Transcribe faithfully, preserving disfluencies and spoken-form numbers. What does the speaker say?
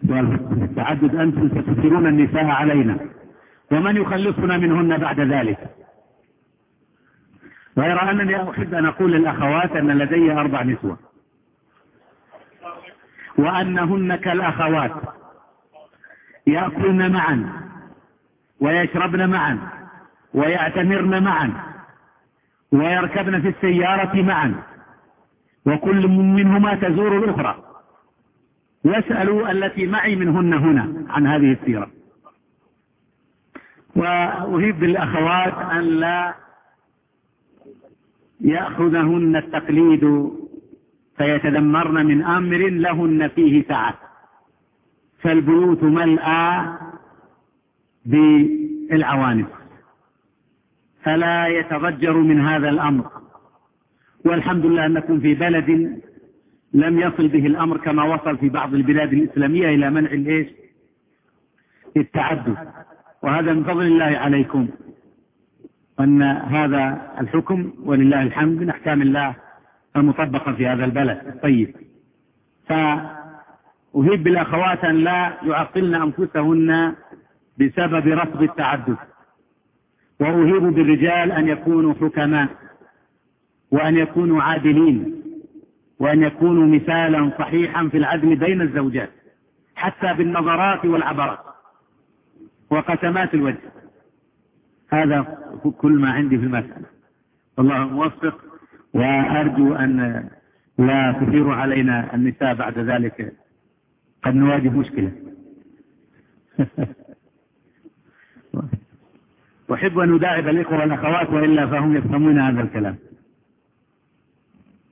والتعدد أنتم ستثيرون النساء علينا، ومن يخلصنا منهن بعد ذلك؟ غير أنني أحب أن أقول للأخوات أن لدي أربع نسوة، وأنهن كالأخوات، يأكلن معا ويشربن معا ويعتمرن معا ويركبن في السيارة معا، وكل منهما تزور الأخرى. واسألوا التي معي منهن هنا عن هذه السيرة. وأهيب بالأخوات أن لا يأخذهن التقليد فيتذمرن من أمر لهن فيه سعة، فالبيوت ملأى بالعوانس، فلا يتضجر من هذا الأمر. والحمد لله أنكم في بلد لم يصل به الأمر كما وصل في بعض البلاد الإسلامية إلى منع الإيش التعدد، وهذا من فضل الله عليكم، أن هذا الحكم ولله الحمد من أحكام الله المطبقة في هذا البلد. طيب، فأهيب بالأخوات أن لا يعطلن أنفسهن بسبب رفض التعدد، وأهيب بالرجال أن يكونوا حكماء، وأن يكونوا عادلين، وأن يكونوا مثالا صحيحا في العدل بين الزوجات، حتى بالنظرات والعبرات وقسمات الوجه. هذا كل ما عندي في المسألة، والله موفق، وأرجو أن لا تثير علينا النساء بعد ذلك، قد نواجه مشكلة. أحب أن أداعب الإخوة والأخوات، وإلا فهم يفهمون هذا الكلام.